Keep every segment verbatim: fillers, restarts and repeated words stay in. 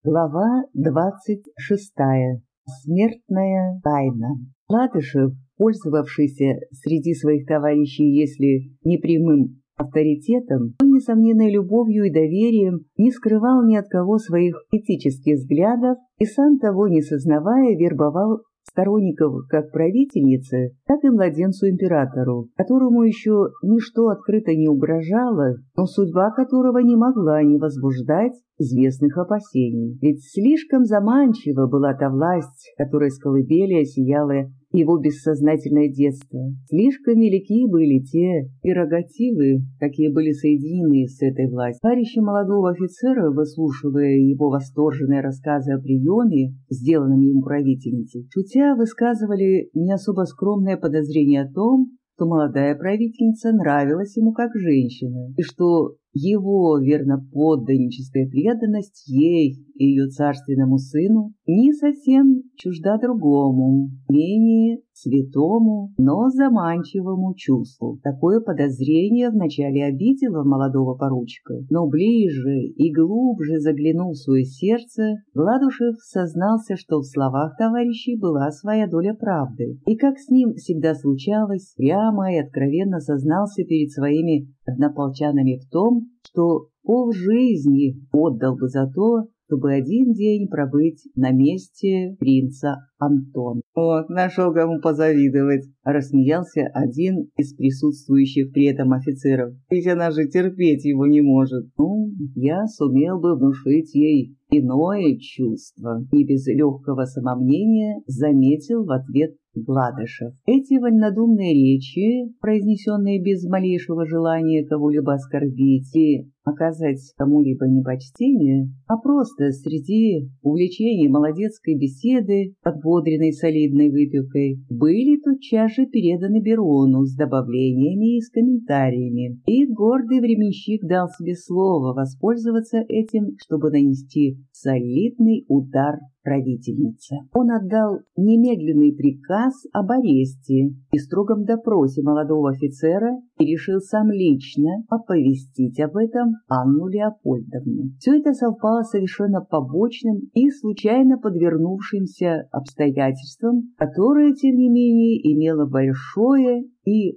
Глава двадцать шестая. Смертная тайна. Ладышев, пользовавшийся среди своих товарищей, если не прямым авторитетом, то несомненной любовью и доверием, не скрывал ни от кого своих этических взглядов и, сам того не сознавая, вербовал сторонников как правительницы, так и младенцу-императору, которому еще ничто открыто не угрожало, но судьба которого не могла не возбуждать известных опасений. Ведь слишком заманчива была та власть, которая с колыбели осияла его бессознательное детство. Слишком велики были те прерогативы, какие были соединены с этой властью. Товарищи молодого офицера, выслушивая его восторженные рассказы о приеме, сделанном ему правительницей, шутя высказывали не особо скромное подозрение о том, что молодая правительница нравилась ему как женщина, и что его верноподданническая преданность ей и ее царственному сыну не совсем чужда другому, менее святому, но заманчивому чувству. Такое подозрение вначале обидело молодого поручика, но ближе и глубже заглянув в свое сердце, Гладышев сознался, что в словах товарищей была своя доля правды, и, как с ним всегда случалось, прямо и откровенно сознался перед своими однополчанами в том, что полжизни отдал бы за то, чтобы один день пробыть на месте принца Антона. «Вот, нашел кому позавидовать», — рассмеялся один из присутствующих при этом офицеров. «Ведь она же терпеть его не может». «Ну, я сумел бы внушить ей иное чувство», — не без легкого самомнения заметил в ответ Гладышев. Эти вольнодумные речи, произнесенные без малейшего желания кого-либо оскорбить и оказать кому-либо непочтение, а просто среди увлечений молодецкой беседы, подбодренной солидной выпивкой, были тотчас же переданы Берону с добавлениями и с комментариями, и гордый временщик дал себе слово воспользоваться этим, чтобы нанести солидный удар правительнице. Он отдал немедленный приказ об аресте и строгом допросе молодого офицера и решил сам лично оповестить об этом Анну Леопольдовну. Все это совпало совершенно побочным и случайно подвернувшимся обстоятельствам, которое, тем не менее, имело большое и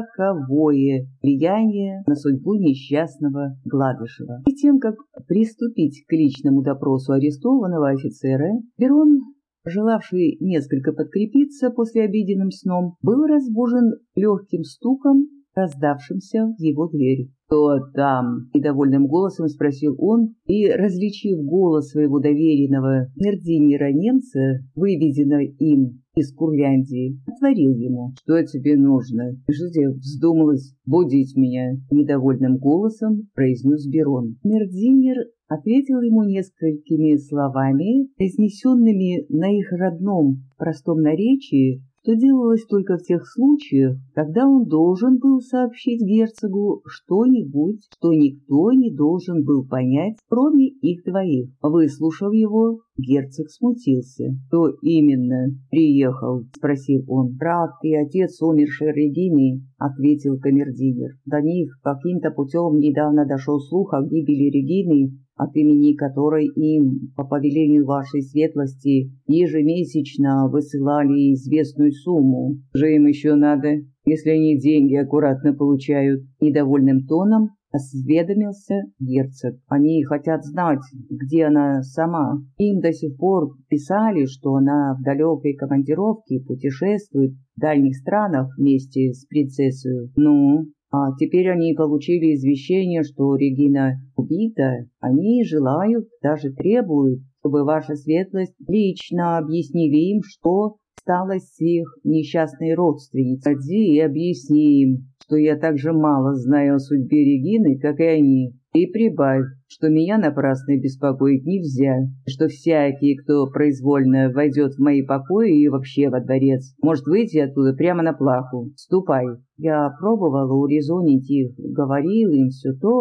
роковое влияние на судьбу несчастного Гладышева. И тем, как приступить к личному допросу арестованного офицера, Берон, желавший несколько подкрепиться после обеденным сном, был разбужен легким стуком, раздавшимся в его дверь. «Кто там?» — недовольным голосом спросил он, и, различив голос своего доверенного мердинера немца, выведенного им из Курляндии, отворил ему. «Что тебе нужно? Что тебе вздумалось будить меня?» — недовольным голосом произнес Берон. Мердинер ответил ему несколькими словами, произнесенными на их родном простом наречии, что делалось только в тех случаях, когда он должен был сообщить герцогу что-нибудь, что никто не должен был понять, кроме их двоих. Выслушав его, герцог смутился. «Кто именно приехал?» — спросил он. «Брат и отец умершей Регины», — ответил камердинер. «До них каким-то путем недавно дошел слух о гибели Регины, от имени которой им, по повелению вашей светлости, ежемесячно высылали известную сумму. Же им еще надо, если они деньги аккуратно получают?» Недовольным тоном осведомился герцог. «Они хотят знать, где она сама. Им до сих пор писали, что она в далекой командировке путешествует в дальних странах вместе с принцессой. Ну, а теперь они получили извещение, что Регина убита. Они желают, даже требуют, чтобы ваша светлость лично объяснили им, что стало с их несчастной родственницей. Иди и объясни им, что я так же мало знаю о судьбе Регины, как и они. И прибавь, что меня напрасно беспокоить нельзя, что всякий, кто произвольно войдет в мои покои и вообще во дворец, может выйти оттуда прямо на плаху. Ступай». Я пробовала урезонить их, говорил им все то,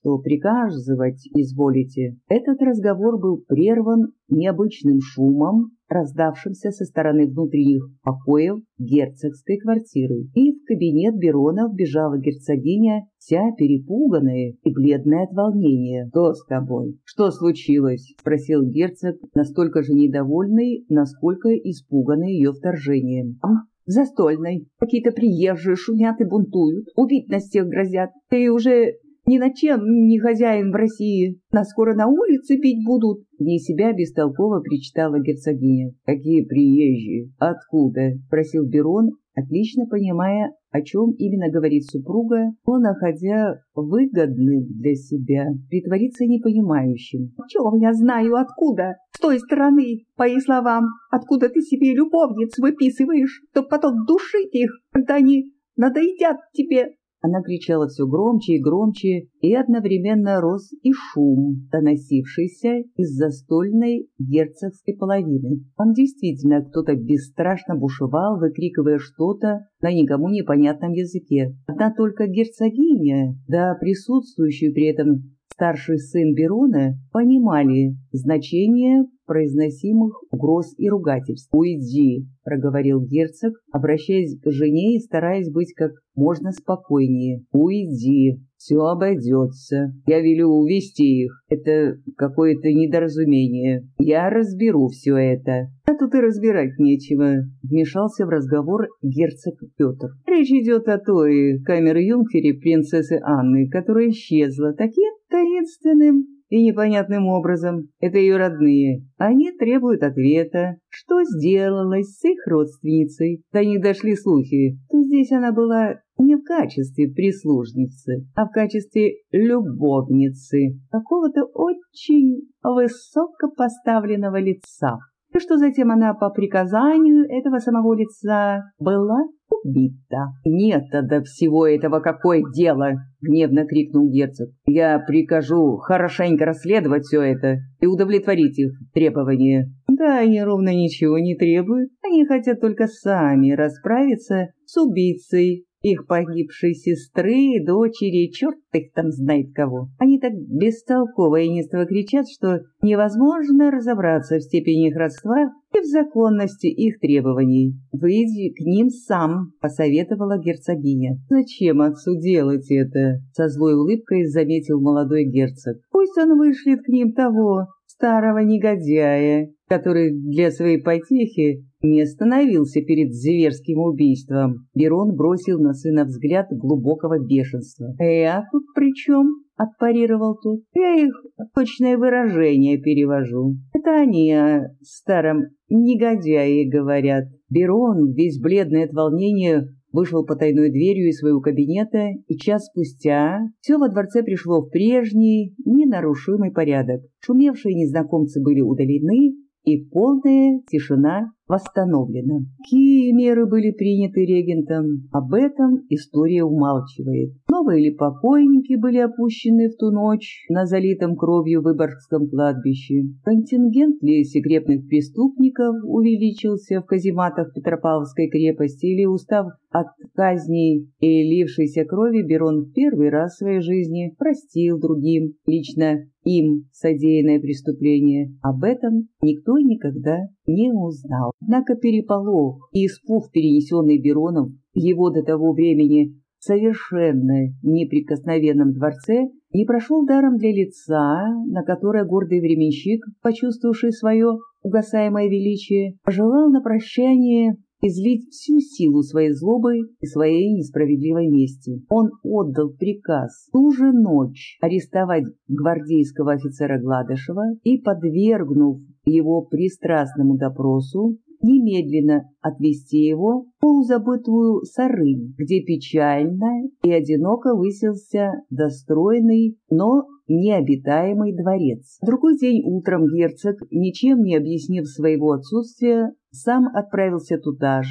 что приказывать изволите». Этот разговор был прерван необычным шумом, раздавшимся со стороны внутренних покоев герцогской квартиры. И в кабинет Берона вбежала герцогиня, вся перепуганная и бледная от волнения. «Что с тобой? Что случилось?» — спросил герцог, настолько же недовольный, насколько испуганный ее вторжением. «В застольной. Какие-то приезжие шумят и бунтуют. Убить нас всех грозят. Ты уже ни на чем не хозяин в России. Нас скоро на улице пить будут». Вне себя бестолково причитала герцогиня. «Какие приезжие? Откуда?» — спросил Берон, отлично понимая, о чем именно говорит супруга, но находя выгодным для себя притвориться непонимающим. «Чего я знаю откуда? С той стороны, по их словам, откуда ты себе любовниц выписываешь, чтоб потом душить их, когда они надоедят тебе». Она кричала все громче и громче, и одновременно рос и шум, доносившийся из застольной герцогской половины. Там действительно кто-то бесстрашно бушевал, выкрикивая что-то на никому непонятном языке. Одна только герцогиня, да присутствующий при этом старший сын Берона, понимали значение произносимых угроз и ругательств. «Уйди», — проговорил герцог, обращаясь к жене и стараясь быть как можно спокойнее. «Уйди, все обойдется. Я велю увести их. Это какое-то недоразумение. Я разберу все это». «А тут и разбирать нечего», — вмешался в разговор герцог Петр. «Речь идет о той камер-юнкере принцессы Анны, которая исчезла таким таинственным и непонятным образом. Это ее родные. Они требуют ответа, что сделалось с их родственницей. До них дошли слухи, что здесь она была не в качестве прислужницы, а в качестве любовницы какого-то очень высокопоставленного лица. И что затем она по приказанию этого самого лица была убита». «Нет-то до всего этого какое дело!» — гневно крикнул герцог. «Я прикажу хорошенько расследовать все это и удовлетворить их требования». «Да, они ровно ничего не требуют. Они хотят только сами расправиться с убийцей их погибшей сестры, дочери, черт их там знает кого. Они так бестолково и неистово кричат, что невозможно разобраться в степени их родства и в законности их требований. Выйди к ним сам», — посоветовала герцогиня. «Зачем отцу делать это?» — со злой улыбкой заметил молодой герцог. «Пусть он вышлет к ним того старого негодяя, который для своей потехи не остановился перед зверским убийством». Берон бросил на сына взгляд глубокого бешенства. «Я тут при чем?» — отпарировал тот. «Я их точное выражение перевожу. Это они о старом негодяе говорят». Берон, весь бледный от волнения, вышел потайной дверью из своего кабинета, и час спустя все во дворце пришло в прежний, ненарушимый порядок. Шумевшие незнакомцы были удалены, и полная тишина восстановлена. Какие меры были приняты регентом, об этом история умалчивает. Новые ли покойники были опущены в ту ночь на залитом кровью Выборгском кладбище? Контингент ли секретных преступников увеличился в казематах Петропавловской крепости, или, устав от казней и лившейся крови, Берон в первый раз в своей жизни простил другим, лично им, содеянное преступление? Об этом никто никогда не узнал. Однако переполох и испуг, перенесенный Бероном в его до того времени совершенно неприкосновенном дворце, не прошел даром для лица, на которое гордый временщик, почувствовавший свое угасаемое величие, пожелал на прощание излить всю силу своей злобы и своей несправедливой мести. Он отдал приказ в ту же ночь арестовать гвардейского офицера Гладышева и, подвергнув его пристрастному допросу, немедленно отвезти его в полузабытую Сарынь, где печально и одиноко высился достроенный, но необитаемый дворец. В другой день утром герцог, ничем не объяснив своего отсутствия, сам отправился туда же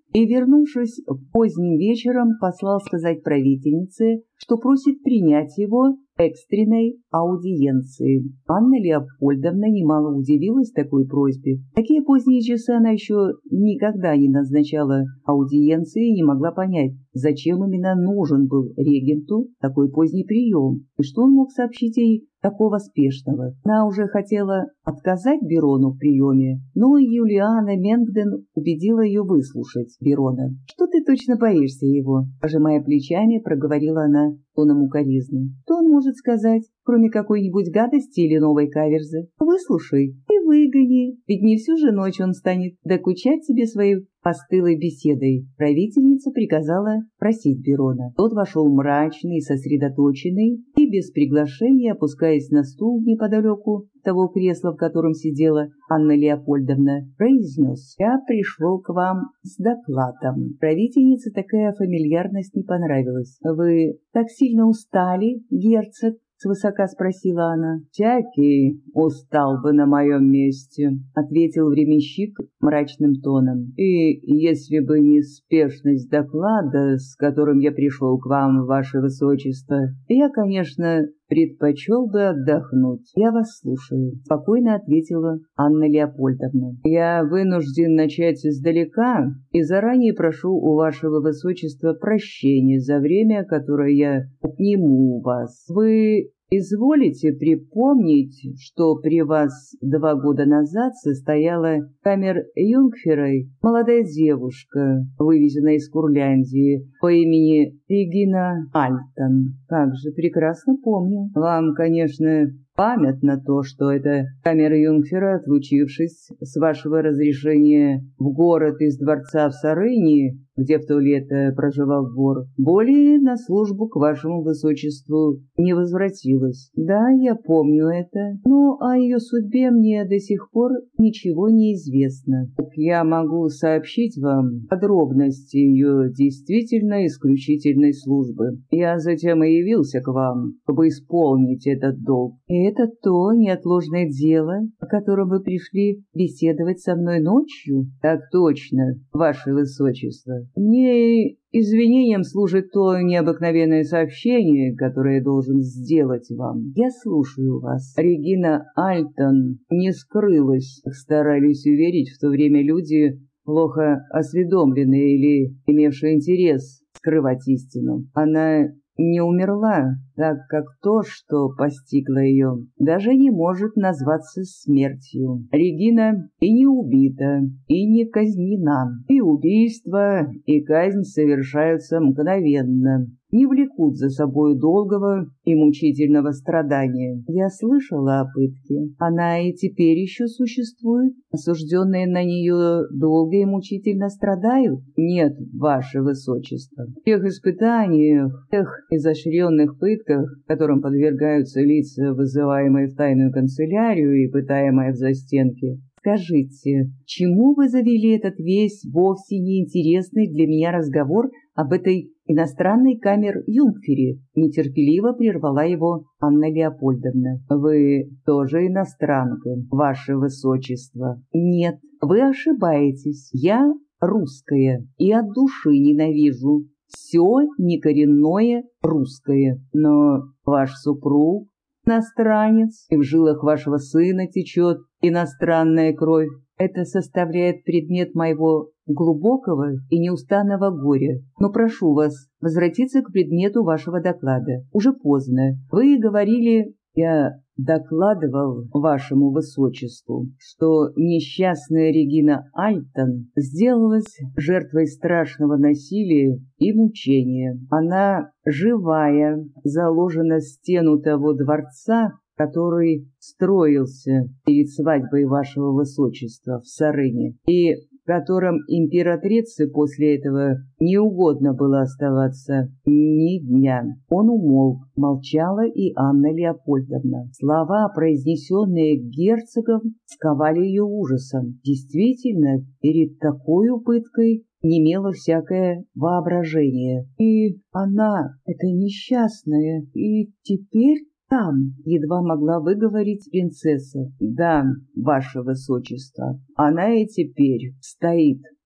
и, вернувшись поздним вечером, послал сказать правительнице, что просит принять его экстренной аудиенции. Анна Леопольдовна немало удивилась такой просьбе. В такие поздние часы она еще никогда не назначала аудиенции и не могла понять, зачем именно нужен был регенту такой поздний прием, и что он мог сообщить ей такого спешного. Она уже хотела отказать Берону в приеме, но Юлиана Менгден убедила ее выслушать Берона. «Что ты точно боишься его?» – пожимая плечами, проговорила она тоном укоризны. «Что он может сказать, кроме какой-нибудь гадости или новой каверзы? Выслушай и выгони, ведь не всю же ночь он станет докучать себе своей постылой беседой». Правительница приказала просить Берона. Тот вошел мрачный, сосредоточенный и без приглашения, опускаясь на стул неподалеку того кресла, в котором сидела Анна Леопольдовна, произнес: «Я пришел к вам с докладом». Правительнице такая фамильярность не понравилась. «Вы так сильно устали, герцог?» — свысока спросила она. «Всякий устал бы на моем месте», — ответил временщик мрачным тоном. «И если бы не спешность доклада, с которым я пришел к вам, ваше высочество, я, конечно, предпочел бы отдохнуть». «Я вас слушаю», — спокойно ответила Анна Леопольдовна. «Я вынужден начать издалека и заранее прошу у вашего высочества прощения за время, которое я отниму у вас. Вы изволите припомнить, что при вас два года назад состояла камер-юнгферой молодая девушка, вывезенная из Курляндии, по имени Регина Альтон? Как же, прекрасно помню. Вам, конечно, памятно то, что эта камер-юнгфера, отлучившись с вашего разрешения в город из дворца в Сарыни, где в то лето проживал двор, более на службу к вашему высочеству не возвратилась. Да, я помню это, но о ее судьбе мне до сих пор ничего не известно. Так я могу сообщить вам подробности ее действительно исключительной службы. Я затем и явился к вам, чтобы исполнить этот долг». «И это то неотложное дело, о котором вы пришли беседовать со мной ночью?» «Так точно, ваше высочество. Мне извинением служит то необыкновенное сообщение, которое я должен сделать вам». «Я слушаю вас». «Регина Альтон не скрылась, как старались уверить в то время люди, плохо осведомленные или имевшие интерес скрывать истину. Она не умерла, так как то, что постигло ее, даже не может назваться смертью. Регина и не убита, и не казнена. И убийство, и казнь совершаются мгновенно, не влекут за собой долгого и мучительного страдания. Я слышала о пытке. Она и теперь еще существует. Осужденные на нее долго и мучительно страдают? Нет, ваше высочество. В тех испытаниях, в тех изощренных пытках, которым подвергаются лица, вызываемые в тайную канцелярию и пытаемые в застенке. Скажите, чему вы завели этот весь вовсе неинтересный для меня разговор об этой иностранной камер-юнгфере?» Нетерпеливо прервала его Анна Леопольдовна. «Вы тоже иностранка, ваше высочество?» «Нет, вы ошибаетесь. Я русская и от души ненавижу все некоренное русское. Но ваш супруг иностранец, и в жилах вашего сына течет иностранная кровь. Это составляет предмет моего глубокого и неустанного горя. Но прошу вас возвратиться к предмету вашего доклада. Уже поздно. Вы говорили, я докладывал вашему высочеству, что несчастная Регина Альтон сделалась жертвой страшного насилия и мучения. Она, живая, заложена в стену того дворца, который строился перед свадьбой вашего высочества в Сарыне, и в котором императрице после этого не угодно было оставаться ни дня. Он умолк, молчала и Анна Леопольдовна. Слова, произнесенные герцогом, сковали ее ужасом. Действительно, перед такой пыткой немело всякое воображение. И она, эта несчастная, и теперь там, едва могла выговорить принцесса. «Да, ваше высочество, она и теперь стоит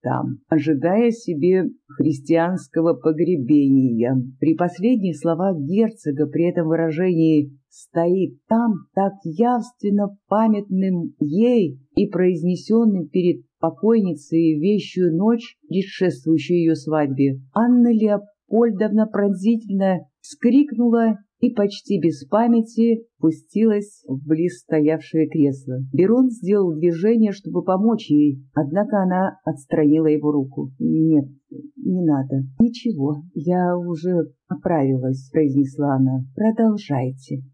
там, ожидая себе христианского погребения. При последних словах герцога, при этом выражении «стоит там», так явственно памятным ей и произнесенным перед покойницей вещую ночь, предшествующую ее свадьбе, Анна Леопольдовна пронзительно вскрикнула и почти без памяти пустилась в близ стоявшее кресло. Берон сделал движение, чтобы помочь ей, однако она отстранила его руку. «Нет, не надо. Ничего, я уже оправилась», — произнесла она. «Продолжайте».